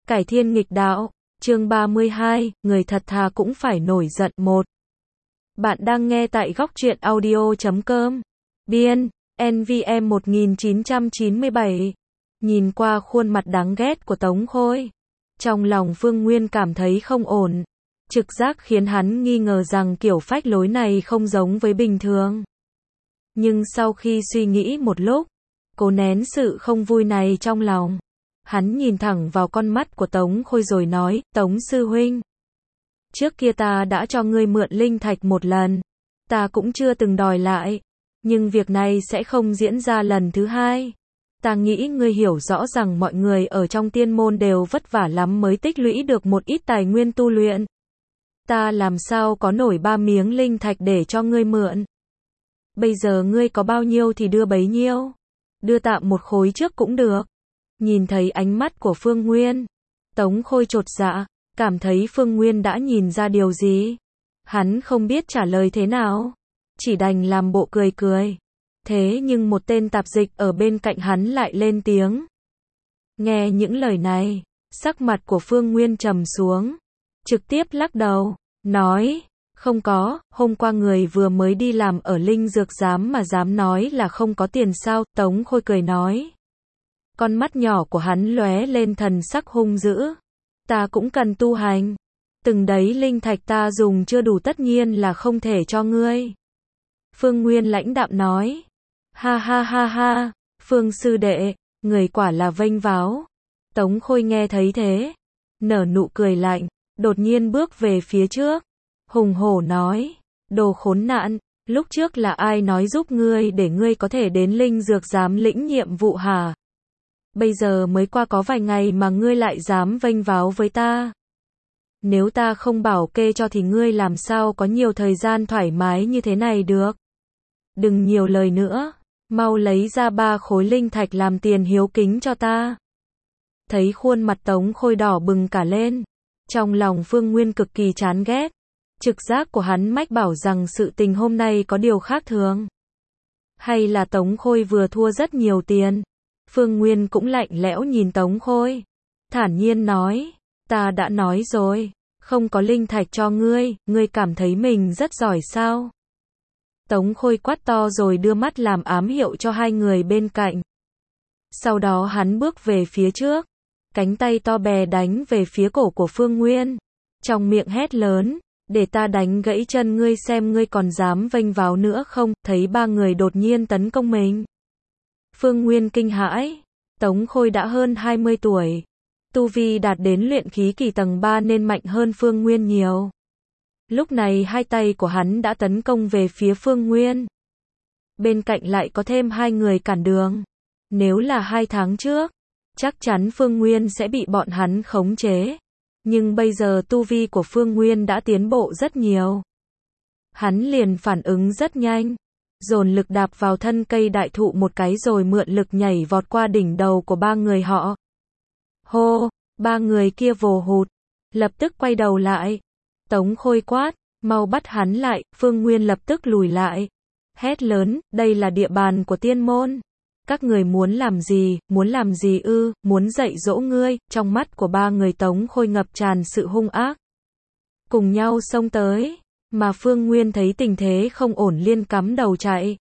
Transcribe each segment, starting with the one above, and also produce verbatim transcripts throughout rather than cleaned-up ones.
Cải thiên nghịch đạo, chương ba mươi hai, người thật thà cũng phải nổi giận một. Bạn đang nghe tại góc truyện audio chấm com. Biên, en vê em một nghìn chín trăm chín mươi bảy. Nhìn qua khuôn mặt đáng ghét của Tống Khôi, trong lòng Phương Nguyên cảm thấy không ổn. Trực giác khiến hắn nghi ngờ rằng kiểu phách lối này không giống với bình thường. Nhưng sau khi suy nghĩ một lúc, cố nén sự không vui này trong lòng. Hắn nhìn thẳng vào con mắt của Tống Khôi rồi nói, Tống sư huynh. Trước kia ta đã cho ngươi mượn linh thạch một lần. Ta cũng chưa từng đòi lại. Nhưng việc này sẽ không diễn ra lần thứ hai. Ta nghĩ ngươi hiểu rõ rằng mọi người ở trong tiên môn đều vất vả lắm mới tích lũy được một ít tài nguyên tu luyện. Ta làm sao có nổi ba miếng linh thạch để cho ngươi mượn. Bây giờ ngươi có bao nhiêu thì đưa bấy nhiêu. Đưa tạm một khối trước cũng được. Nhìn thấy ánh mắt của Phương Nguyên, Tống Khôi chột dạ, cảm thấy Phương Nguyên đã nhìn ra điều gì. Hắn không biết trả lời thế nào, chỉ đành làm bộ cười cười. Thế nhưng một tên tạp dịch ở bên cạnh hắn lại lên tiếng. Nghe những lời này, sắc mặt của Phương Nguyên trầm xuống, trực tiếp lắc đầu, nói, không có, hôm qua người vừa mới đi làm ở Linh Dược Giám mà dám nói là không có tiền sao, Tống Khôi cười nói. Con mắt nhỏ của hắn lóe lên thần sắc hung dữ. Ta cũng cần tu hành. Từng đấy linh thạch ta dùng chưa đủ tất nhiên là không thể cho ngươi. Phương Nguyên lãnh đạm nói. Ha ha ha ha, Phương sư đệ, người quả là vênh váo. Tống Khôi nghe thấy thế, nở nụ cười lạnh, đột nhiên bước về phía trước. Hùng hổ nói, đồ khốn nạn, lúc trước là ai nói giúp ngươi để ngươi có thể đến Linh Dược Giám lĩnh nhiệm vụ hả? Bây giờ mới qua có vài ngày mà ngươi lại dám vênh váo với ta. Nếu ta không bảo kê cho thì ngươi làm sao có nhiều thời gian thoải mái như thế này được. Đừng nhiều lời nữa, mau lấy ra ba khối linh thạch làm tiền hiếu kính cho ta. Thấy khuôn mặt Tống Khôi đỏ bừng cả lên, trong lòng Phương Nguyên cực kỳ chán ghét. Trực giác của hắn mách bảo rằng sự tình hôm nay có điều khác thường. Hay là Tống Khôi vừa thua rất nhiều tiền. Phương Nguyên cũng lạnh lẽo nhìn Tống Khôi, thản nhiên nói, ta đã nói rồi, không có linh thạch cho ngươi, ngươi cảm thấy mình rất giỏi sao? Tống Khôi quát to rồi đưa mắt làm ám hiệu cho hai người bên cạnh. Sau đó hắn bước về phía trước, cánh tay to bè đánh về phía cổ của Phương Nguyên, trong miệng hét lớn, để ta đánh gãy chân ngươi xem ngươi còn dám vênh váo nữa không? Thấy ba người đột nhiên tấn công mình, Phương Nguyên kinh hãi. Tống Khôi đã hơn hai mươi tuổi, tu vi đạt đến luyện khí kỳ tầng ba nên mạnh hơn Phương Nguyên nhiều. Lúc này hai tay của hắn đã tấn công về phía Phương Nguyên. Bên cạnh lại có thêm hai người cản đường. Nếu là hai tháng trước, chắc chắn Phương Nguyên sẽ bị bọn hắn khống chế. Nhưng bây giờ tu vi của Phương Nguyên đã tiến bộ rất nhiều. Hắn liền phản ứng rất nhanh, dồn lực đạp vào thân cây đại thụ một cái rồi mượn lực nhảy vọt qua đỉnh đầu của ba người họ. Hô, ba người kia vồ hụt, lập tức quay đầu lại. Tống Khôi quát, mau bắt hắn lại. Phương Nguyên lập tức lùi lại, hét lớn, đây là địa bàn của tiên môn. Các người muốn làm gì, muốn làm gì ư, muốn dạy dỗ ngươi. Trong mắt của ba người Tống Khôi ngập tràn sự hung ác. Cùng nhau xông tới. Mà Phương Nguyên thấy tình thế không ổn liên cắm đầu chạy.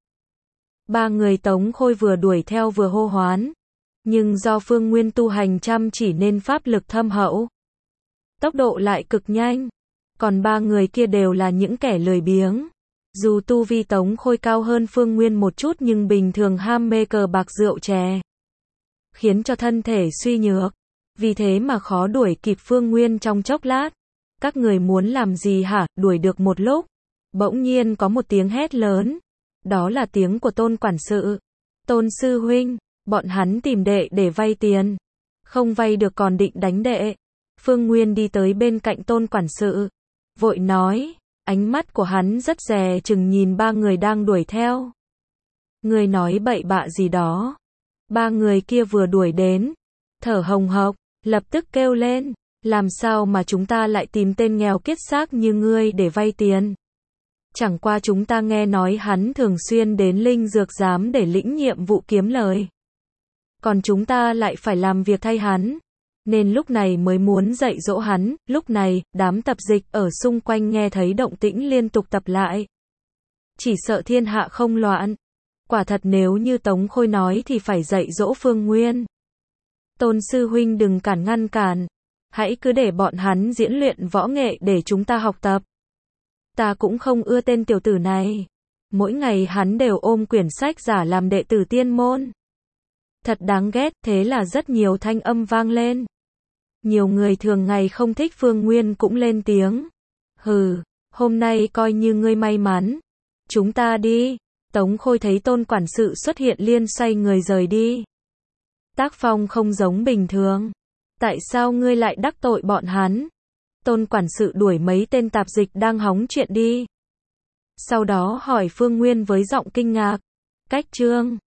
Ba người Tống Khôi vừa đuổi theo vừa hô hoán. Nhưng do Phương Nguyên tu hành chăm chỉ nên pháp lực thâm hậu, tốc độ lại cực nhanh. Còn ba người kia đều là những kẻ lười biếng. Dù tu vi Tống Khôi cao hơn Phương Nguyên một chút nhưng bình thường ham mê cờ bạc rượu chè, khiến cho thân thể suy nhược. Vì thế mà khó đuổi kịp Phương Nguyên trong chốc lát. Các người muốn làm gì hả? Đuổi được một lúc, bỗng nhiên có một tiếng hét lớn. Đó là tiếng của Tôn quản sự. Tôn sư huynh, bọn hắn tìm đệ để vay tiền. Không vay được còn định đánh đệ. Phương Nguyên đi tới bên cạnh Tôn quản sự, vội nói, ánh mắt của hắn rất dè chừng nhìn ba người đang đuổi theo. Người nói bậy bạ gì đó. Ba người kia vừa đuổi đến, thở hồng hộc, lập tức kêu lên. Làm sao mà chúng ta lại tìm tên nghèo kiết xác như ngươi để vay tiền? Chẳng qua chúng ta nghe nói hắn thường xuyên đến Linh Dược Giám để lĩnh nhiệm vụ kiếm lời. Còn chúng ta lại phải làm việc thay hắn. nên lúc này mới muốn dạy dỗ hắn. Lúc này, đám tập dịch ở xung quanh nghe thấy động tĩnh liên tục tập lại. Chỉ sợ thiên hạ không loạn. Quả thật nếu như Tống Khôi nói thì phải dạy dỗ Phương Nguyên. Tôn sư huynh đừng cản ngăn cản. Hãy cứ để bọn hắn diễn luyện võ nghệ để chúng ta học tập. Ta cũng không ưa tên tiểu tử này. Mỗi ngày hắn đều ôm quyển sách giả làm đệ tử tiên môn. Thật đáng ghét, thế là rất nhiều thanh âm vang lên. Nhiều người thường ngày không thích Phương Nguyên cũng lên tiếng. Hừ, hôm nay coi như ngươi may mắn. Chúng ta đi. Tống Khôi thấy Tôn quản sự xuất hiện liền xoay người rời đi. Tác phong không giống bình thường. Tại sao ngươi lại đắc tội bọn hắn? Tôn quản sự đuổi mấy tên tạp dịch đang hóng chuyện đi. Sau đó hỏi Phương Nguyên với giọng kinh ngạc. Cách Trương.